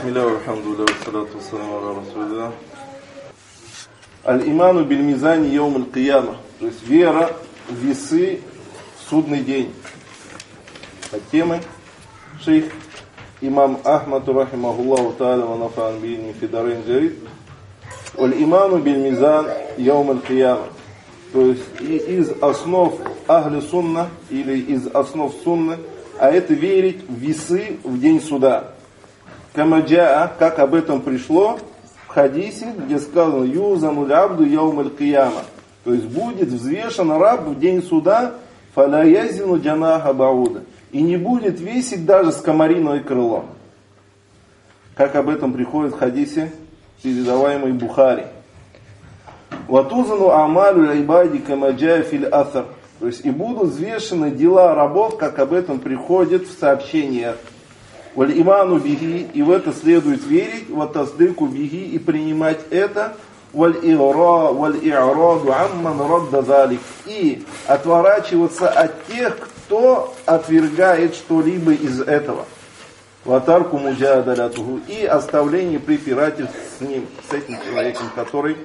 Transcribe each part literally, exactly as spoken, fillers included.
Бисмилля, алхамдулилля, вассалату вассаламу аля расулилля. Аль-иману биль-мизани йоум аль-кияма. То есть вера в весы в судный день. От темы шейх имам Ахмад рахимахуллаху та'аля ва нафа'ан би'ильми фи дарайн джарид. Аль-иману биль-мизан йоум аль-кияма. То есть и из основ ахли сунна или из основ сунны, а это верить в весы в день суда. Камаджаа, как об этом пришло в хадисе, где сказано юзану лябду яум аль-кияма. То есть будет взвешен раб в день суда, фаля язину джанаха бауда. И не будет весить даже скомориное крыло. Как об этом приходит в хадисе, передаваемый Бухари. Ватузану амалю айбади камаджаа фил асар. То есть и будут взвешены дела рабов, как об этом приходит в сообщениях. Валь иману биги, и в это следует верить, вот таздыку биги, и принимать это, валь и'ра, валь и'раду амман радда залик, и отворачиваться от тех, кто отвергает что-либо из этого. Ватарку муджадалятуху, и оставление препирательств с ним, с этим человеком, который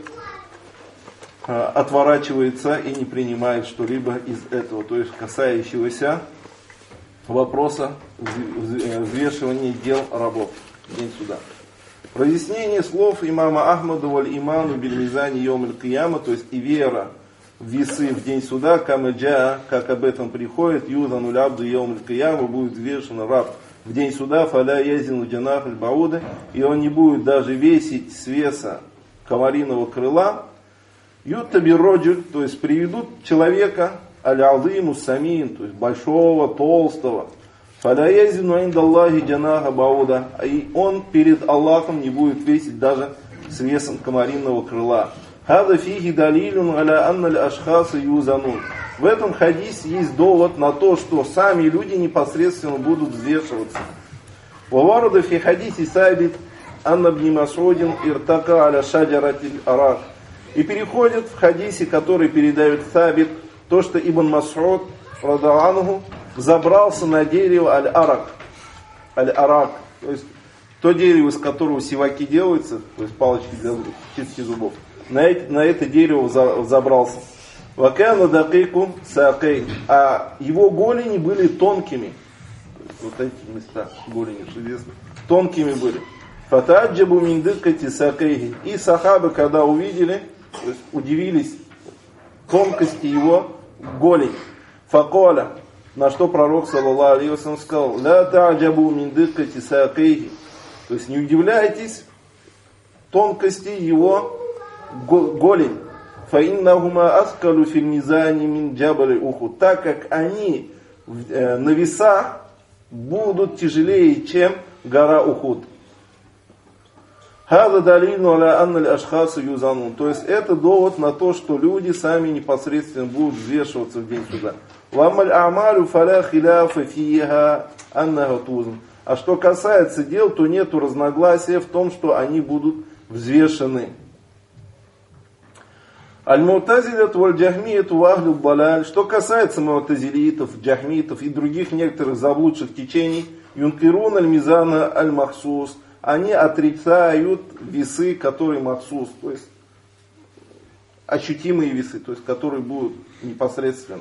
э, отворачивается и не принимает что-либо из этого, то есть касающегося вопроса взвешивания дел рабов в день суда. Разъяснение слов имама Ахмада валь иману биль-мизани йоум аль-кияма, то есть и вера в весы в день суда, камаджаа, как об этом приходит, юзану лябду йоум аль-кияма, будет взвешен раб в день суда, фаля язину джанах аль-бауда, и он не будет даже весить с веса комариного крыла. Юттаби роджуль, то есть приведут человека, аль-алдиму самин, то есть большого, толстого. Фаля язину индаллахи джанаха бауда, и он перед Аллахом не будет весить даже с весом комариного крыла. Хада фихи далилюн аля анналь ашхаса юзанун. В этом хадисе есть довод на то, что сами люди непосредственно будут взвешиваться. Ваварада фи хадисе сабит анна бни Масудин иртака аля шаджаратиль арак. И переходит в хадисе, который передает Сабит, то, что Ибн Мас'уд радаллаху забрался на дерево аль-арак. Аль-арак, то есть то дерево, из которого сиваки делаются, то есть палочки для чистки зубов. На это, на это дерево забрался. Вакана дакику сакей, а его голени были тонкими. Вот эти места голени, что известно, тонкими были. Фатаджабу мин диккати сакейхи. И сахабы, когда увидели, то есть удивились тонкости его голень. Факоля, на что пророк саллаллаху алейхи ва саллям сказал: ля та'джабу мин диккати сакейхи. То есть не удивляйтесь тонкости его голень. Фаиннахума аскалу фил мизани мин джабали ухуд. Так как они на весах будут тяжелее, чем гора Ухуд. Хаза далину аля анналь ашхасу юзанун. То есть это довод на то, что люди сами непосредственно будут взвешиваться в день суда. Вамаль амалю фаля хиляфа фиха аннага тузан. А что касается дел, то нету разногласия в том, что они будут взвешены. Аль-Му'тазилят валь-Джахмият ва ахлю балаль. Что касается му'тазилитов, джахмитов и других некоторых заблудших течений, юнкирун аль-мизана аль-махсус. Они отрицают весы, которые махсус, то есть ощутимые весы, то есть которые будут непосредственно.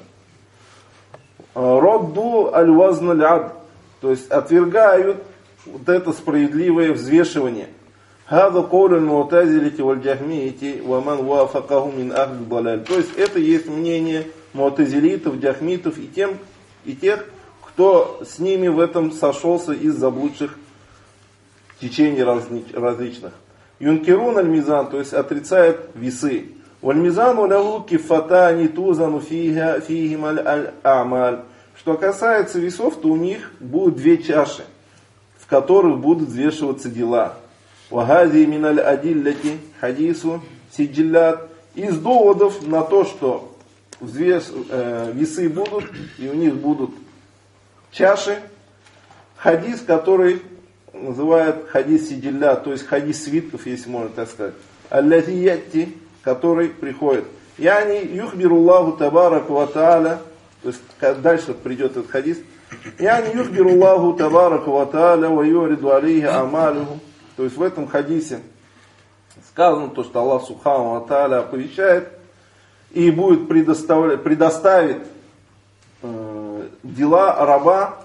Родду аль-вазн аль-ад, то есть отвергают вот это справедливое взвешивание. Хаза кауль аль-му'тазилити валь-джахмиити ва ман вафакаху мин ахли далаль. То есть это есть мнение му'тазилитов, джахмитов и тем и тех, кто с ними в этом сошелся из заблудших течений различных. Юнкирун аль-мизан, то есть отрицает весы. Валь-мизану лягу кифатани тузану фихим аль-амаль. Что касается весов, то у них будут две чаши, в которых будут взвешиваться дела. Вагази миналь адилляти хадису сиджиллят. Из доводов на то, что взвес, э, весы будут, и у них будут чаши, хадис, который называют хадис сидилля, то есть хадис свитков, если можно так сказать. Аллази ятти, который приходит. Яни юхбируллаху табараку ва тааля, то есть дальше придет этот хадис. Яни юхбируллаху табараку ва тааля ва юриду алейхи амалюху То есть в этом хадисе сказано то, что Аллах Субхану ва Тааля оповещает и будет предоставить, предоставит э, дела раба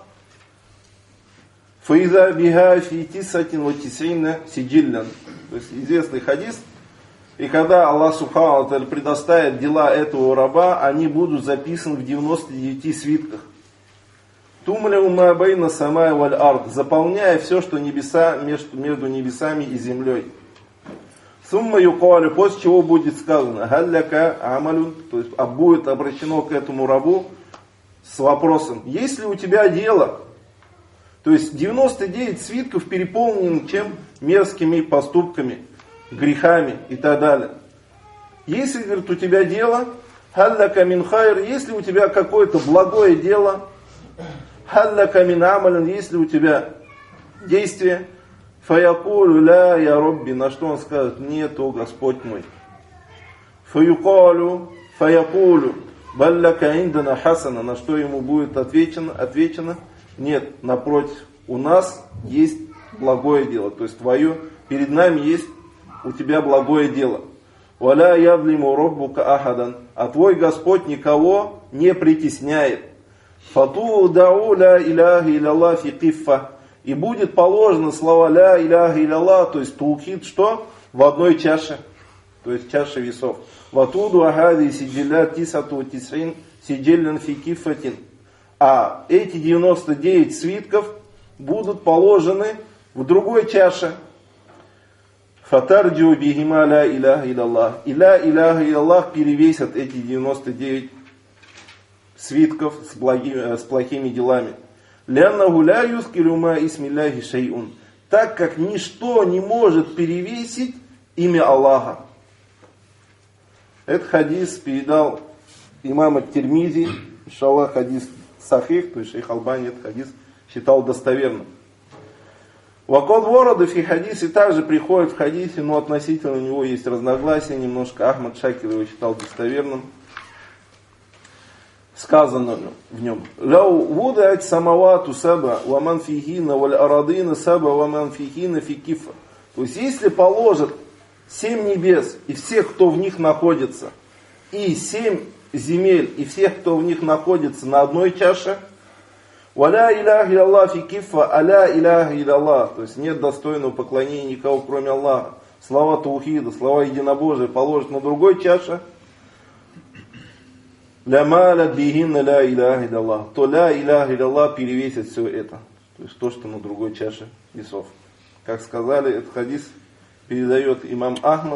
фаиза биха фи тисатин ва тисина сиджиллян. То есть известный хадис. И когда Аллах Субхану ва Тааля предоставит дела этого раба, они будут записаны в девяноста девяти свитках. Тумля ма байна самай валь ард, заполняя все, что небеса между, между небесами и землей. Сумма юкалю, после чего будет сказано, галляка амалюн, то есть а будет обращено к этому рабу с вопросом, есть ли у тебя дело? То есть девяносто девять свитков переполнены чем? Мерзкими поступками, грехами и так далее. Если, говорит, у тебя дело, галляка мин хайр, если у тебя какое-то благое дело, халлака мин амалин, если у тебя действие, фаякулю ля я робби, на что он скажет, нет, о Господь мой. Фаюкалю, фаякулю, балляка индана хасана, на что ему будет отвечено, отвечено, нет, напротив, у нас есть благое дело, то есть твое, перед нами есть у тебя благое дело. Валя явлиму роббука ахадан, а твой Господь никого не притесняет. Фату дау ля иляха илlallah фи киффа. И будет положено слова ля иляха илlallah, то есть таухид, что? В одной чаше, то есть чаше весов. Ватуду ахади сиджилля тисату тисрин сиджиллен фи киффатин. А эти девяносто девять свитков будут положены в другой чаше. Фатарджу бихима ля иляха илlallah. И ля иляха илlallah перевесят эти девяносто девять свитков с, благими, с плохими делами. Ляннаху ля юскилю ма исмилляхи шайун. Так как ничто не может перевесить имя Аллаха. Этот хадис передал имам ат-Тирмизи. Иншаллах, хадис сахих, то есть шейх Албани этот хадис считал достоверным. Вакад ворода фи хадисе также приходит в хадисе, но относительно него есть разногласия. Немножко Ахмад Шакир его считал достоверным. Сказано в нем: «Ляу вудать самавату саба, ваман фихина, валь арадына саба, ваман фихина фикифа». То есть, если положат семь небес и всех, кто в них находится, и семь земель и всех, кто в них находится на одной чаше, «Валя иляха илlallah фикифа, аля иляха илlallah», то есть, нет достойного поклонения никого, кроме Аллаха. Слова таухида, слова единобожия положат на другой чаше, «Лямаля бигинна ля иляха илlallah», то ля иляха илlallah перевесит все это. То есть то, что на другой чаше весов. Как сказали, этот хадис передает имам Ахмад,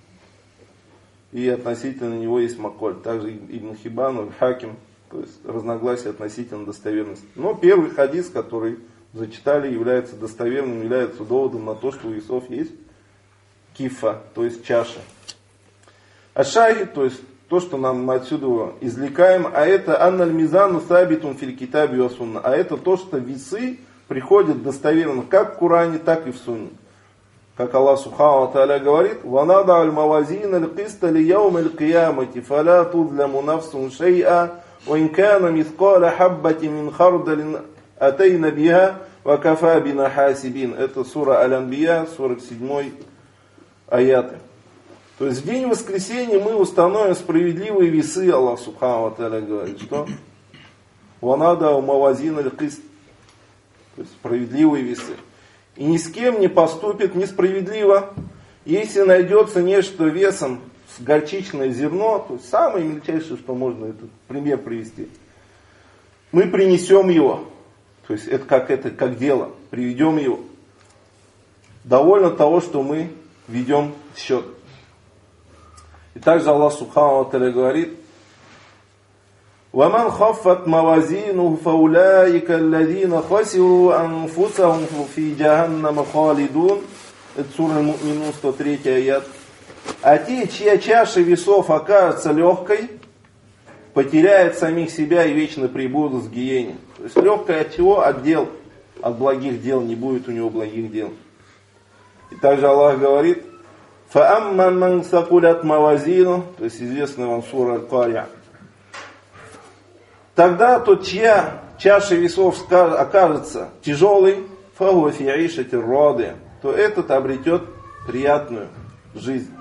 и относительно него есть Маколь. Также Ибн Хиббан, Хаким, то есть разногласия относительно достоверности. Но первый хадис, который зачитали, является достоверным, является доводом на то, что у весов есть кифа, то есть чаша. А шахи, то есть то, что нам мы отсюда извлекаем, а это анналь мизану сабитун филь китаби ва сунна, а это то, что весы приходят достоверно как в Коране, так и в Сунне. Как Аллах Субхану ва Тааля говорит: «Ванада аль-мавазин аль-киста ли яум аль-киямати, фаля тузляму нафсун шей'a, ва инкана мискаля хаббати мин хардалин атейна биха, ва кафа бина хасибин». Это сура Аль-Анбия, сорок седьмой аяты. То есть в день воскресения мы установим справедливые весы, Аллах Субхану ва Тааля говорит, что «Ванада аль-мавазин аль-кист», то есть справедливые весы. И ни с кем не поступит несправедливо, если найдется нечто весом с горчичное зерно, то есть самое мельчайшее, что можно этот пример привести. Мы принесем его, то есть это как, это как дело, приведем его. Довольно того, что мы ведем счет. И также Аллах Субхану ва Тааля говорит: وَمَنْ خَفَّتْ مَوَازِينُهُ فَأُولَٰئِكَ الَّذِينَ خَسِرُوا أَنفُسَهُمْ فِي جَهَنَّمَ خَالِدُونَ. Это сура Аль-Му'минун, сто третий аят. А те, чья чаша весов окажется легкой, потеряют самих себя и вечно пребудут в гиене. То есть легкая от чего? От дел. От благих дел. Не будет у него благих дел. И также Аллах говорит: فَأَمَّا مَنْ ثَقُلَتْ مَوَازِينُهُ, то есть известная вам сура Аль-Кария. Тогда тот, чья чаша весов окажется тяжелой, фахуа фи ишати радия, то этот обретет приятную жизнь.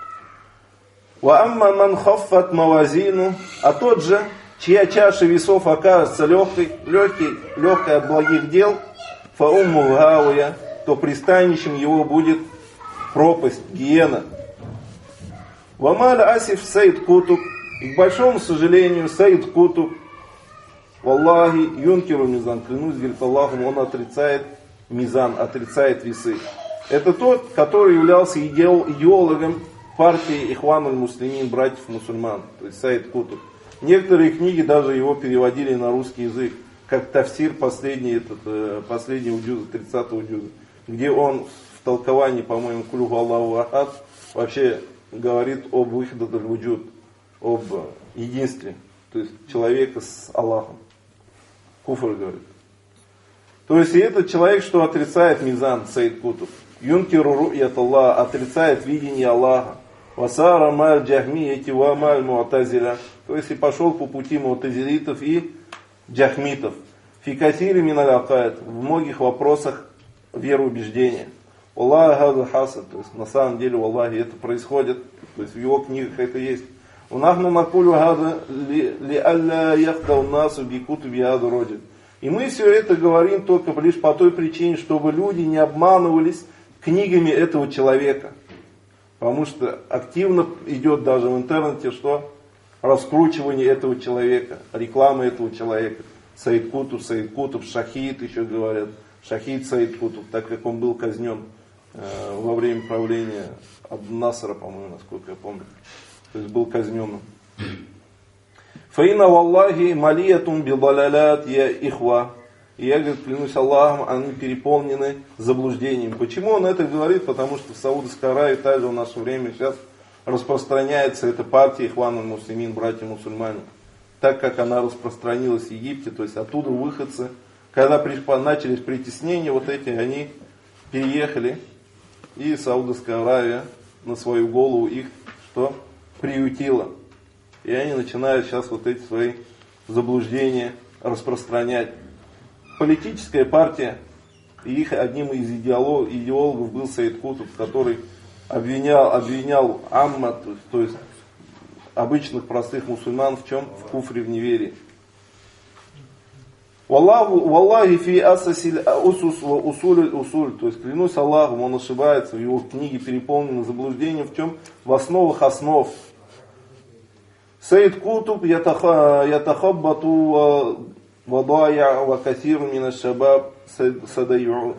وَأَمَّا مَنْ خَفَّتْ مَوَازِينُ, а тот же, чья чаша весов окажется легкой, легкой, легкой от благих дел, فَأُمُّهُ هَاوِيَةٌ, то пристанищем его будет пропасть, гиена. وَمَا لَأَسِفْ Саид Кутуб, и к большому сожалению, Саид Кутуб, валлахи, юнкеру мизан, клянусь перед Аллахом, он отрицает мизан, отрицает весы. Это тот, который являлся идеологом партии Ихван аль-Муслимин, братьев-мусульман, то есть Саид Кутуб. Некоторые книги даже его переводили на русский язык, как тафсир последний, этот, последнего джуза, тридцатого джуза, где он в толковании, по-моему, Кулю Аллаху Ахад, вообще говорит об выходе аль-вуджуд, об единстве, то есть человека с Аллахом. Куфр говорит. То есть и этот человек, что отрицает мизан, Саид Кутуб, юнкиру ру'ят Аллах, отрицает видение Аллаха, васара маль джахмияти ва маль муатазиля, то есть и пошел по пути муатазилитов и джахмитов, фикатири миналь акаид, в многих вопросах вероубеждения. Аллах хаза хасад, то есть на самом деле в Аллахе это происходит, то есть в его книгах это есть. Унахну накулю хаза ли алля яхдау насу бикуту биаду роджит. И мы все это говорим только лишь по той причине, чтобы люди не обманывались книгами этого человека. Потому что активно идет даже в интернете, что раскручивание этого человека, реклама этого человека. Саид Кутуб, Саид Кутуб, Шахид еще говорят. Шахид Саид Кутуб, так как он был казнен э, во время правления Абд-Насра, по-моему, насколько я помню. То есть был казненным. Фаина валлахи малиятун бидалалят я ихва. И я, говорит, клянусь Аллахом, они переполнены заблуждением. Почему он это говорит? Потому что в Саудовской Аравии также в наше время сейчас распространяется эта партия Ихван аль-Муслимин, братья-мусульмане. Так как она распространилась в Египте, то есть оттуда выходцы, когда начались притеснения, вот эти, они переехали, и Саудовская Аравия на свою голову их что? Приютила. И они начинают сейчас вот эти свои заблуждения распространять. Политическая партия, и их одним из идеолог, идеологов был Саид Кутуб, который обвинял, обвинял амма, то есть, то есть обычных простых мусульман в чем? В куфре, в неверии. Валлахи фи асасиль усус ва усуль усуль, то есть клянусь Аллахом, он ошибается, в его книге переполнены заблуждением в чем? В основах основ. Саид Кутуб ятахаббату вадая ва касиру мина шабаб садаяун.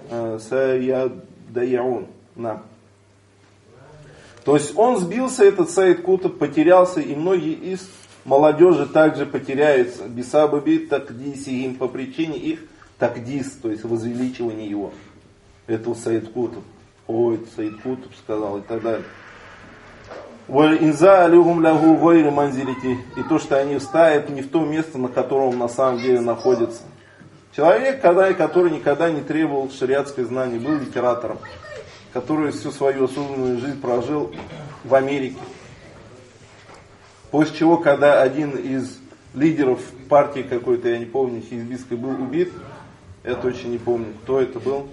То есть он сбился, этот Саид Кутуб, потерялся, и многие из молодежи также потеряются. Бисабаби такдисихим, по причине их такдис, то есть возвеличивания его. Это Саид Кутуб. Ой, это Саид Кутуб сказал и так далее. И то, что они ставят не в то место, на котором он на самом деле находится. Человек, который никогда не требовал шариатской знания, был литератором, который всю свою осознанную жизнь прожил в Америке. После чего, когда один из лидеров партии какой-то, я не помню, хизбистской, был убит, я точно не помню, кто это был,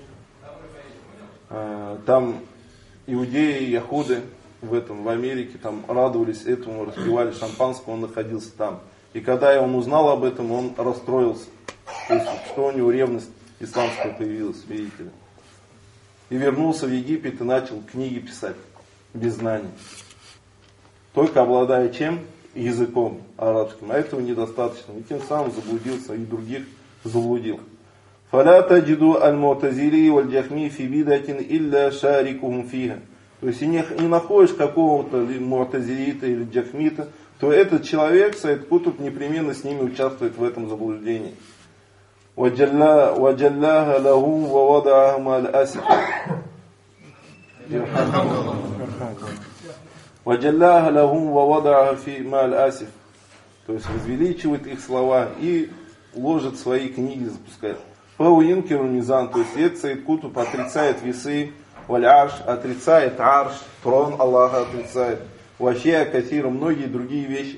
там иудеи, яхуды в этом, в Америке, там радовались этому, распивали шампанское, он находился там. И когда он узнал об этом, он расстроился. То есть, что у него ревность исламская появилась, видите ли. И вернулся в Египет и начал книги писать, без знаний. Только обладая чем? Языком арабским. А этого недостаточно. И тем самым заблудился, и других заблудил. فَلَا تَجِدُوا الْمُعْتَزِلِي وَالْجَحْمِي فِي بِدَةٍ إِلَّا شَارِكُهُمْ فِيهَا. То есть, если не находишь какого-то му'тазилита или джахмита, то этот человек, Саид Кутуб, непременно с ними участвует в этом заблуждении. وَجَلَّاهَ لَهُمْ وَوَضَعَهَا مَا الْأَسِفِ. وَجَلَّاهَ لَهُمْ وَوَضَعَهَا فِي مَا الْأَسِفِ. То есть, возвеличивает их слова и ложит свои книги, запускает. Фауинкеру мизан, то есть, это Саид Кутуб отрицает весы, валь-арш, отрицает арш, трон Аллаха отрицает, ващия катира, многие другие вещи.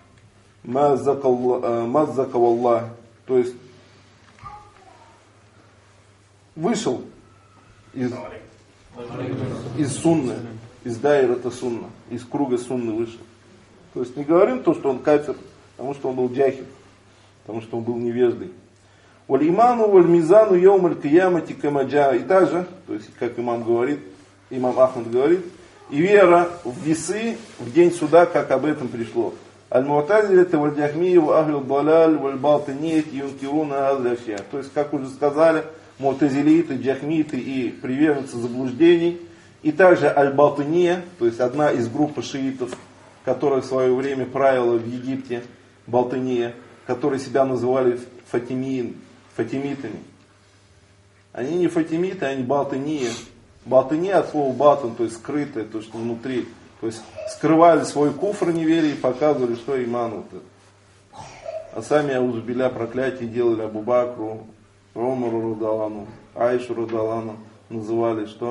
Маззакаваллах, то есть вышел из из сунны, из дайрата сунна, из круга сунны вышел. То есть не говорим то, что он кафир, потому что он был джахиль, потому что он был невеждой. Валь иману валь мизану йоум аль киямати камаджа. И также, то есть как имам говорит, имам Ахмад говорит, и вера в весы в день суда, как об этом пришло. Аль-Му'тазилята валь-Джахмия ва-Ахлю далаль валь-Балтаният юнкируна азляфия. То есть, как уже сказали, му'тазилиты, джахмиты и приверженцы заблуждений. И также аль-Балтания, то есть одна из групп шиитов, которая в свое время правила в Египте, Балтания, которые себя называли фатимиин, фатимитами. Они не фатимиты, они балтания. Балтания от слова балтан, то есть скрытое, то, что внутри. То есть скрывали свой куфр неверия и показывали, что иман вот это. А сами аузубилля проклятие делали Абу Бакру, Омару Радалану, Айшу Радалану, называли что?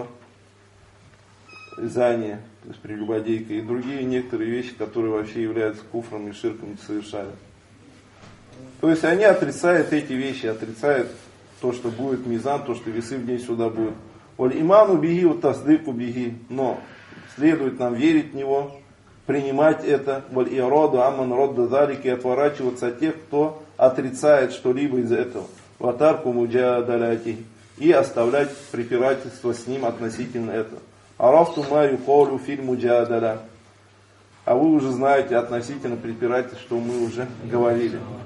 Зания, то есть прелюбодейка, и другие некоторые вещи, которые вообще являются куфром и ширком, не совершали. То есть они отрицают эти вещи, отрицают то, что будет мизан, то, что весы в день суда будут. Валь иману биги, вот тасдыку биги, но следует нам верить в него, принимать это, валь ироду, аман родда залики, отворачиваться от тех, кто отрицает что-либо из этого. Ватарку муджадаляти, и оставлять препирательство с ним относительно этого. Арафту ма юколю фильм муджадаля. А вы уже знаете относительно препирательства, что мы уже говорили.